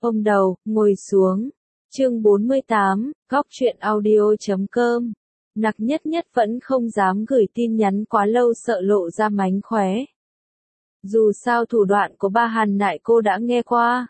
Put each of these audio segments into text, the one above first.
ôm đầu, ngồi xuống. Chương 48, góc truyện audio.com. Nặc nhất nhất vẫn không dám gửi tin nhắn quá lâu sợ lộ ra mánh khóe. Dù sao thủ đoạn của ba Hàn Nại cô đã nghe qua.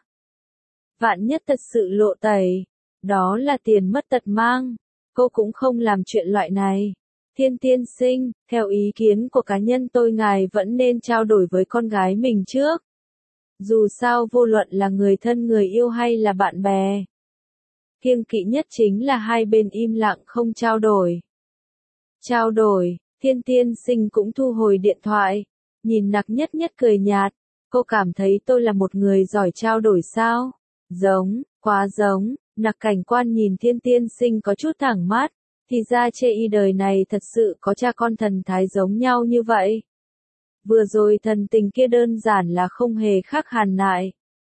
Vạn nhất thật sự lộ tẩy, đó là tiền mất tật mang. Cô cũng không làm chuyện loại này. Thiên tiên sinh, theo ý kiến của cá nhân tôi ngài vẫn nên trao đổi với con gái mình trước. Dù sao vô luận là người thân người yêu hay là bạn bè. Kiêng kỵ nhất chính là hai bên im lặng không trao đổi. Trao đổi, thiên tiên sinh cũng thu hồi điện thoại. Nhìn Nặc nhất nhất cười nhạt. Cô cảm thấy tôi là một người giỏi trao đổi sao? Giống, quá giống. Nặc cảnh quan nhìn thiên tiên sinh có chút thẳng mắt. Thì ra chê y đời này thật sự có cha con thần thái giống nhau như vậy. Vừa rồi thần tình kia đơn giản là không hề khác Hàn Nại.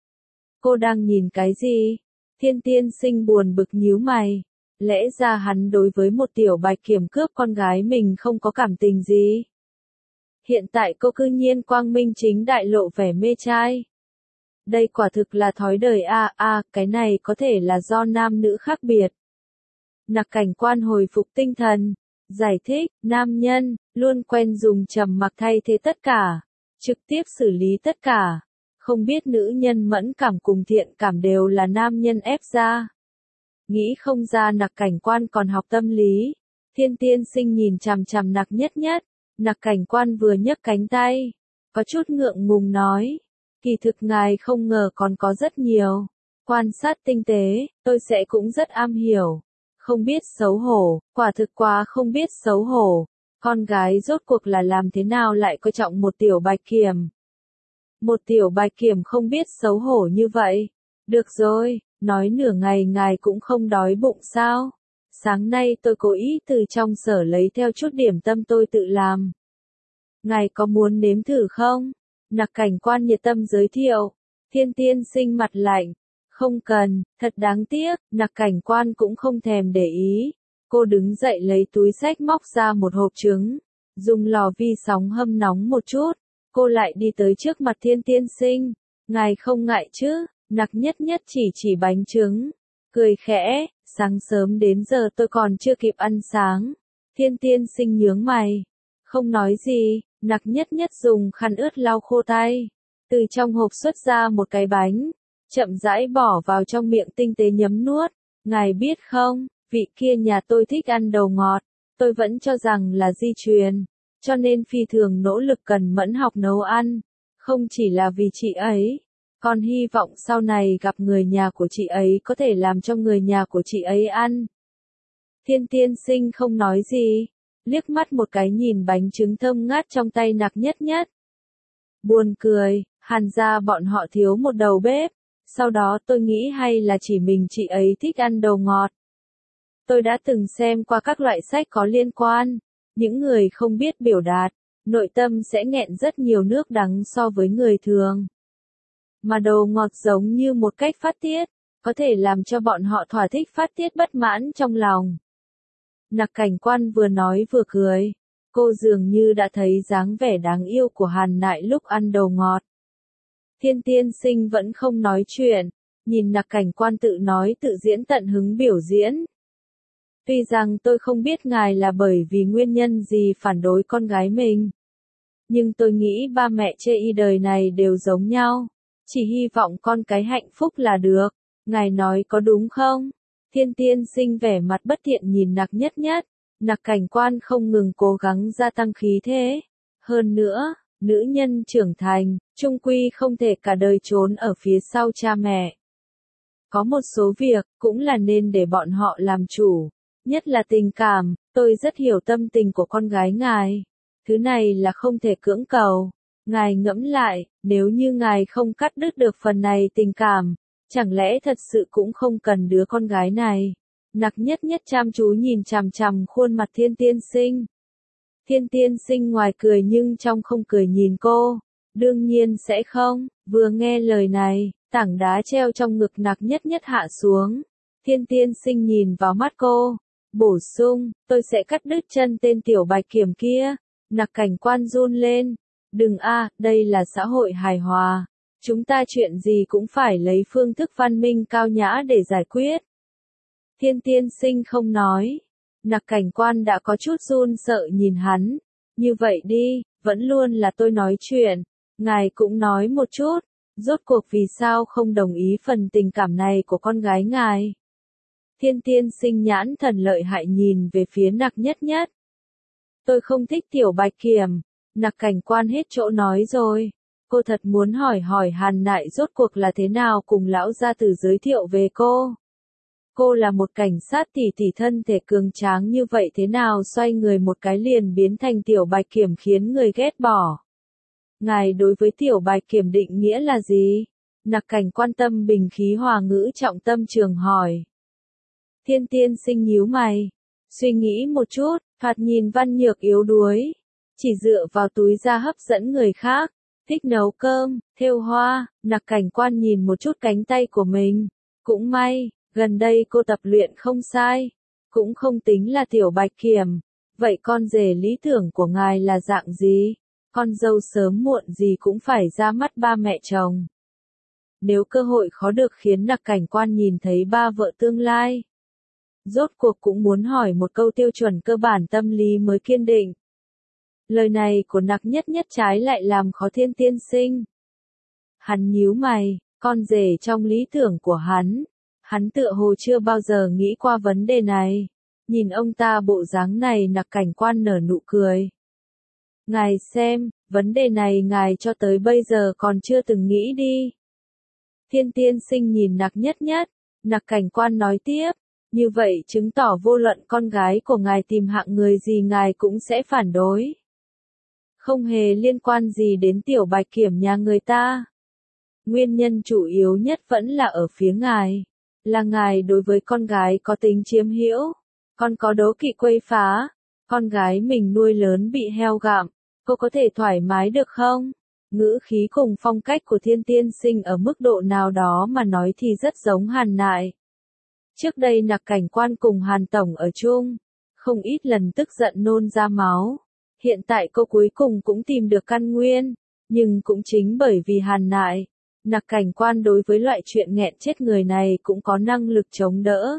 Cô đang nhìn cái gì? Thiên tiên sinh buồn bực nhíu mày. Lẽ ra hắn đối với một tiểu bạch kiểm cướp con gái mình không có cảm tình gì. Hiện tại cô cư nhiên quang minh chính đại lộ vẻ mê trai. Đây quả thực là thói đời cái này có thể là do nam nữ khác biệt. Nặc cảnh quan hồi phục tinh thần, giải thích, nam nhân, luôn quen dùng trầm mặc thay thế tất cả, trực tiếp xử lý tất cả. Không biết nữ nhân mẫn cảm cùng thiện cảm đều là nam nhân ép ra. Nghĩ không ra Nặc cảnh quan còn học tâm lý. Thiên tiên sinh nhìn chằm chằm Nặc nhất nhất. Nặc cảnh quan vừa nhấc cánh tay. Có chút ngượng ngùng nói. Kỳ thực ngài không ngờ còn có rất nhiều. Quan sát tinh tế, tôi sẽ cũng rất am hiểu. Không biết xấu hổ, quả thực quá không biết xấu hổ. Con gái rốt cuộc là làm thế nào lại coi trọng một tiểu bạch kiểm. Một tiểu bạch kiểm không biết xấu hổ như vậy. Được rồi, nói nửa ngày ngài cũng không đói bụng sao. Sáng nay tôi cố ý từ trong sở lấy theo chút điểm tâm tôi tự làm. Ngài có muốn nếm thử không? Nặc cảnh quan nhiệt tâm giới thiệu. Thiên tiên sinh mặt lạnh. Không cần, thật đáng tiếc, Nặc cảnh quan cũng không thèm để ý. Cô đứng dậy lấy túi xách móc ra một hộp trứng. Dùng lò vi sóng hâm nóng một chút. Cô lại đi tới trước mặt thiên tiên sinh. Ngài không ngại chứ? Nặc nhất nhất chỉ bánh trứng. Cười khẽ, sáng sớm đến giờ tôi còn chưa kịp ăn sáng. Thiên tiên sinh nhướng mày. Không nói gì, Nặc nhất nhất dùng khăn ướt lau khô tay. Từ trong hộp xuất ra một cái bánh. Chậm rãi bỏ vào trong miệng tinh tế nhấm nuốt. Ngài biết không, vị kia nhà tôi thích ăn đầu ngọt. Tôi vẫn cho rằng là di truyền. Cho nên phi thường nỗ lực cần mẫn học nấu ăn. Không chỉ là vì chị ấy. Còn hy vọng sau này gặp người nhà của chị ấy có thể làm cho người nhà của chị ấy ăn. Thiên tiên sinh không nói gì. Liếc mắt một cái nhìn bánh trứng thơm ngát trong tay Nặc nhất nhất. Buồn cười, Hàn gia bọn họ thiếu một đầu bếp. Sau đó tôi nghĩ hay là chỉ mình chị ấy thích ăn đồ ngọt. Tôi đã từng xem qua các loại sách có liên quan. Những người không biết biểu đạt, nội tâm sẽ nghẹn rất nhiều nước đắng so với người thường. Mà đồ ngọt giống như một cách phát tiết, có thể làm cho bọn họ thỏa thích phát tiết bất mãn trong lòng. Nặc cảnh quan vừa nói vừa cười. Cô dường như đã thấy dáng vẻ đáng yêu của Hàn Nại lúc ăn đồ ngọt. Thiên tiên sinh vẫn không nói chuyện, nhìn Nặc cảnh quan tự nói tự diễn tận hứng biểu diễn. Tuy rằng tôi không biết ngài là bởi vì nguyên nhân gì phản đối con gái mình. Nhưng tôi nghĩ ba mẹ chê y đời này đều giống nhau. Chỉ hy vọng con cái hạnh phúc là được. Ngài nói có đúng không? Thiên tiên sinh vẻ mặt bất thiện nhìn Nặc nhất nhất. Nặc cảnh quan không ngừng cố gắng gia tăng khí thế. Hơn nữa, nữ nhân trưởng thành, chung quy không thể cả đời trốn ở phía sau cha mẹ. Có một số việc, cũng là nên để bọn họ làm chủ. Nhất là tình cảm, tôi rất hiểu tâm tình của con gái ngài. Thứ này là không thể cưỡng cầu. Ngài ngẫm lại, nếu như ngài không cắt đứt được phần này tình cảm, chẳng lẽ thật sự cũng không cần đứa con gái này. Nặc nhất nhất chăm chú nhìn chằm chằm khuôn mặt thiên tiên sinh. Thiên tiên sinh ngoài cười nhưng trong không cười nhìn cô. Đương nhiên sẽ không, vừa nghe lời này, tảng đá treo trong ngực Nặc nhất nhất hạ xuống. Thiên tiên sinh nhìn vào mắt cô. Bổ sung, tôi sẽ cắt đứt chân tên tiểu bạch kiểm kia. Nặc cảnh quan run lên. Đừng đây là xã hội hài hòa. Chúng ta chuyện gì cũng phải lấy phương thức văn minh cao nhã để giải quyết. Thiên tiên sinh không nói. Nặc cảnh quan đã có chút run sợ nhìn hắn. Như vậy đi, vẫn luôn là tôi nói chuyện. Ngài cũng nói một chút. Rốt cuộc vì sao không đồng ý phần tình cảm này của con gái ngài? Thiên tiên sinh nhãn thần lợi hại nhìn về phía Nặc Nhất Nhất. Tôi không thích Tiểu Bạch Kiểm. Nặc cảnh quan hết chỗ nói rồi. Cô thật muốn hỏi Hàn Nại rốt cuộc là thế nào cùng lão gia tử giới thiệu về cô. Cô là một cảnh sát tỷ thân thể cường tráng như vậy thế nào xoay người một cái liền biến thành Tiểu Bạch Kiểm khiến người ghét bỏ. Ngài đối với Tiểu Bạch Kiểm định nghĩa là gì? Nặc cảnh quan tâm bình khí hòa ngữ trọng tâm trường hỏi. Thiên tiên sinh nhíu mày. Suy nghĩ một chút, thoạt nhìn văn nhược yếu đuối. Chỉ dựa vào túi da hấp dẫn người khác. Thích nấu cơm, thêu hoa, Nặc cảnh quan nhìn một chút cánh tay của mình. Cũng may, gần đây cô tập luyện không sai. Cũng không tính là Tiểu Bạch Kiểm. Vậy con rể lý tưởng của ngài là dạng gì? Con dâu sớm muộn gì cũng phải ra mắt ba mẹ chồng. Nếu cơ hội khó được khiến Nặc cảnh quan nhìn thấy ba vợ tương lai. Rốt cuộc cũng muốn hỏi một câu tiêu chuẩn cơ bản tâm lý mới kiên định. Lời này của Nặc Nhất Nhất trái lại làm khó thiên tiên sinh. Hắn nhíu mày, con rể trong lý tưởng của hắn tựa hồ chưa bao giờ nghĩ qua vấn đề này. Nhìn ông ta bộ dáng này Nặc cảnh quan nở nụ cười. Ngài xem, vấn đề này ngài cho tới bây giờ còn chưa từng nghĩ đi. Thiên tiên sinh nhìn Nặc Nhất Nhất, Nặc cảnh quan nói tiếp. Như vậy chứng tỏ vô luận con gái của ngài tìm hạng người gì ngài cũng sẽ phản đối. Không hề liên quan gì đến Tiểu Bạch Kiểm nhà người ta. Nguyên nhân chủ yếu nhất vẫn là ở phía ngài. Là ngài đối với con gái có tính chiếm hữu. Con có đố kỵ quấy phá. Con gái mình nuôi lớn bị heo gặm. Cô có thể thoải mái được không? Ngữ khí cùng phong cách của thiên tiên sinh ở mức độ nào đó mà nói thì rất giống Hàn Nại. Trước đây Nặc cảnh quan cùng Hàn Tổng ở chung. Không ít lần tức giận nôn ra máu. Hiện tại cô cuối cùng cũng tìm được căn nguyên. Nhưng cũng chính bởi vì Hàn Nại. Nặc cảnh quan đối với loại chuyện nghẹn chết người này cũng có năng lực chống đỡ.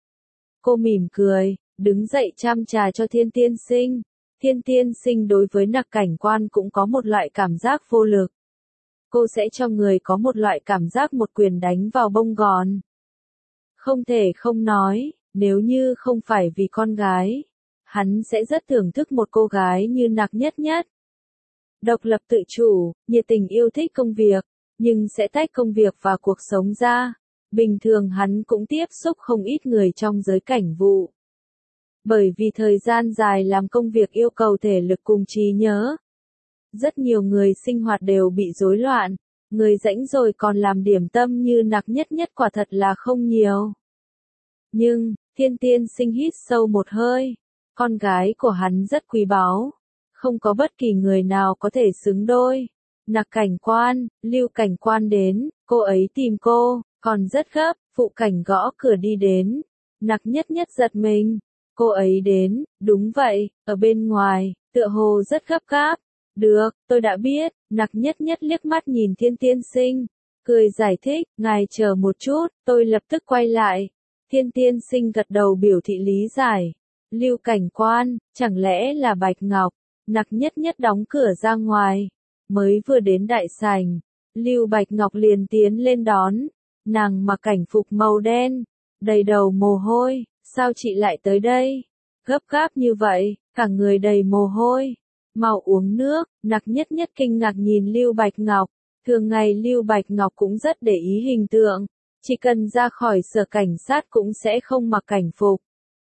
Cô mỉm cười, đứng dậy chăm trà cho thiên tiên sinh. Thiên tiên sinh đối với Nặc cảnh quan cũng có một loại cảm giác vô lực. Cô sẽ cho người có một loại cảm giác một quyền đánh vào bông gòn. Không thể không nói, nếu như không phải vì con gái, hắn sẽ rất thưởng thức một cô gái như Nặc Nhất Nhất. Độc lập tự chủ, nhiệt tình yêu thích công việc, nhưng sẽ tách công việc và cuộc sống ra. Bình thường hắn cũng tiếp xúc không ít người trong giới cảnh vụ. Bởi vì thời gian dài làm công việc yêu cầu thể lực cùng trí nhớ. Rất nhiều người sinh hoạt đều bị rối loạn, người rãnh rồi còn làm điểm tâm như Nặc Nhất Nhất quả thật là không nhiều. Nhưng, thiên tiên sinh hít sâu một hơi, con gái của hắn rất quý báu, không có bất kỳ người nào có thể xứng đôi. Nặc cảnh quan, Lưu cảnh quan đến, cô ấy tìm cô, còn rất gấp, phụ cảnh gõ cửa đi đến. Nặc Nhất Nhất giật mình, cô ấy đến, đúng vậy, ở bên ngoài, tựa hồ rất gấp gáp. Được, tôi đã biết, Nặc Nhất Nhất liếc mắt nhìn thiên tiên sinh, cười giải thích, ngài chờ một chút, tôi lập tức quay lại. Thiên tiên sinh gật đầu biểu thị lý giải. Lưu cảnh quan, chẳng lẽ là Bạch Ngọc? Nặc Nhất Nhất đóng cửa ra ngoài. Mới vừa đến đại sảnh, Lưu Bạch Ngọc liền tiến lên đón. Nàng mặc cảnh phục màu đen, đầy đầu mồ hôi, sao chị lại tới đây? Gấp gáp như vậy, cả người đầy mồ hôi. Mau uống nước, Nặc Nhất Nhất kinh ngạc nhìn Lưu Bạch Ngọc. Thường ngày Lưu Bạch Ngọc cũng rất để ý hình tượng. Chỉ cần ra khỏi sở cảnh sát cũng sẽ không mặc cảnh phục.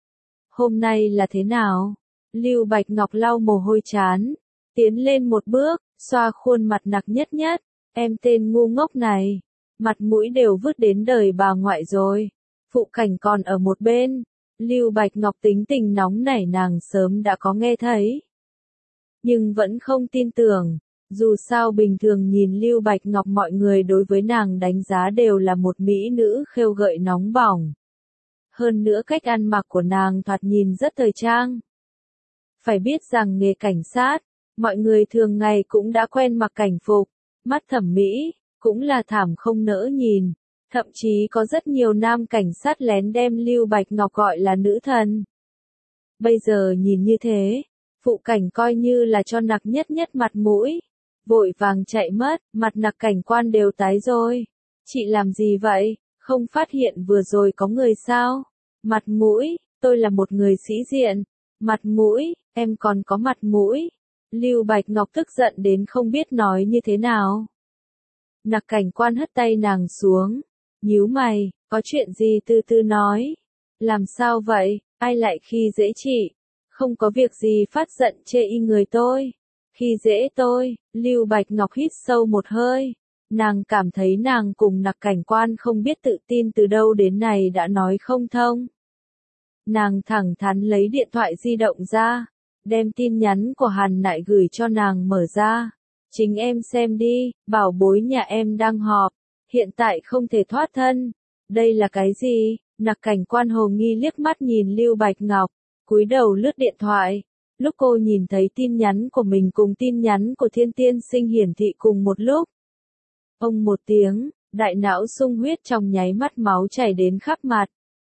Hôm nay là thế nào? Lưu Bạch Ngọc lau mồ hôi trán, tiến lên một bước, xoa khuôn mặt Nặc Nhất Nhất. Em tên ngu ngốc này, mặt mũi đều vứt đến đời bà ngoại rồi. Phụ cảnh còn ở một bên. Lưu Bạch Ngọc tính tình nóng nảy nàng sớm đã có nghe thấy. Nhưng vẫn không tin tưởng. Dù sao bình thường nhìn Lưu Bạch Ngọc mọi người đối với nàng đánh giá đều là một mỹ nữ khêu gợi nóng bỏng. Hơn nữa cách ăn mặc của nàng thoạt nhìn rất thời trang. Phải biết rằng nghề cảnh sát, mọi người thường ngày cũng đã quen mặc cảnh phục, mắt thẩm mỹ, cũng là thảm không nỡ nhìn. Thậm chí có rất nhiều nam cảnh sát lén đem Lưu Bạch Ngọc gọi là nữ thần. Bây giờ nhìn như thế, phụ cảnh coi như là cho Nặc Nhất Nhất mặt mũi. Vội vàng chạy mất, mặt Nặc cảnh quan đều tái rồi. Chị làm gì vậy? Không phát hiện vừa rồi có người sao? Mặt mũi, tôi là một người sĩ diện. Mặt mũi, em còn có mặt mũi. Lưu Bạch Ngọc tức giận đến không biết nói như thế nào. Nặc cảnh quan hất tay nàng xuống. Nhíu mày, có chuyện gì từ từ nói. Làm sao vậy, ai lại khi dễ chị? Không có việc gì phát giận chê y người tôi. Khi dễ tôi, Lưu Bạch Ngọc hít sâu một hơi. Nàng cảm thấy nàng cùng Nặc cảnh quan không biết tự tin từ đâu đến này đã nói không thông. Nàng thẳng thắn lấy điện thoại di động ra, đem tin nhắn của Hàn Nại gửi cho nàng mở ra. Chính em xem đi, bảo bối nhà em đang họp, hiện tại không thể thoát thân. Đây là cái gì? Nặc cảnh quan hồ nghi liếc mắt nhìn Lưu Bạch Ngọc, cúi đầu lướt điện thoại. Lúc cô nhìn thấy tin nhắn của mình cùng tin nhắn của Thiên Tiên Sinh hiển thị cùng một lúc. Ông một tiếng, đại não sung huyết trong nháy mắt máu chảy đến khắp mặt.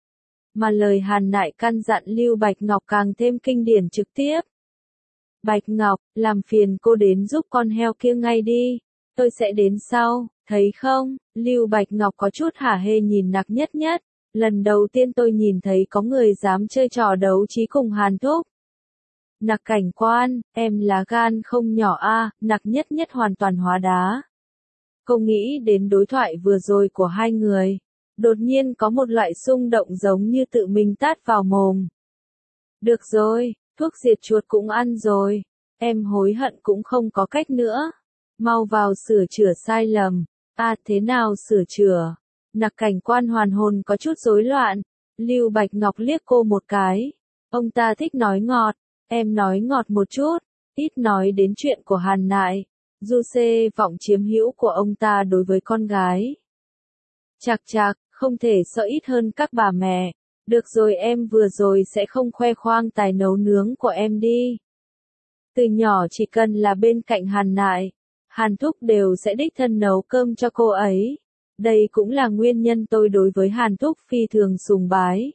Mà lời Hàn Nại căn dặn Lưu Bạch Ngọc càng thêm kinh điển trực tiếp. Bạch Ngọc, làm phiền cô đến giúp con heo kia ngay đi, tôi sẽ đến sau, thấy không? Lưu Bạch Ngọc có chút hả hê nhìn Nặc Nhất Nhất, lần đầu tiên tôi nhìn thấy có người dám chơi trò đấu trí cùng Hàn Thúc. Nặc cảnh quan, em lá gan không nhỏ a. Nặc Nhất Nhất hoàn toàn hóa đá. Cô nghĩ đến đối thoại vừa rồi của hai người, đột nhiên có một loại xung động giống như tự mình tát vào mồm. Được rồi, thuốc diệt chuột cũng ăn rồi, em hối hận cũng không có cách nữa. Mau vào sửa chữa sai lầm. Thế nào sửa chữa? Nặc cảnh quan hoàn hồn có chút rối loạn. Lưu Bạch Ngọc liếc cô một cái. Ông ta thích nói ngọt, em nói ngọt một chút, ít nói đến chuyện của Hàn Nại. Du xê vọng chiếm hữu của ông ta đối với con gái. Chạc chạc, không thể sợ ít hơn các bà mẹ. Được rồi, em vừa rồi sẽ không khoe khoang tài nấu nướng của em đi. Từ nhỏ chỉ cần là bên cạnh Hàn Nại, Hàn Thúc đều sẽ đích thân nấu cơm cho cô ấy. Đây cũng là nguyên nhân tôi đối với Hàn Thúc phi thường sùng bái.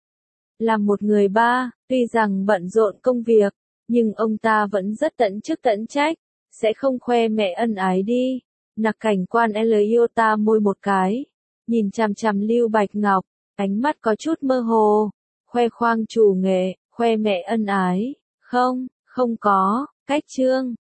Là một người ba, tuy rằng bận rộn công việc, nhưng ông ta vẫn rất tận chức tận trách, sẽ không khoe mẹ ân ái đi. Nặc cảnh quan Eliota môi một cái, nhìn chằm chằm Lưu Bạch Ngọc, ánh mắt có chút mơ hồ. Khoe khoang chủ nghệ, khoe mẹ ân ái, không có, cách chương.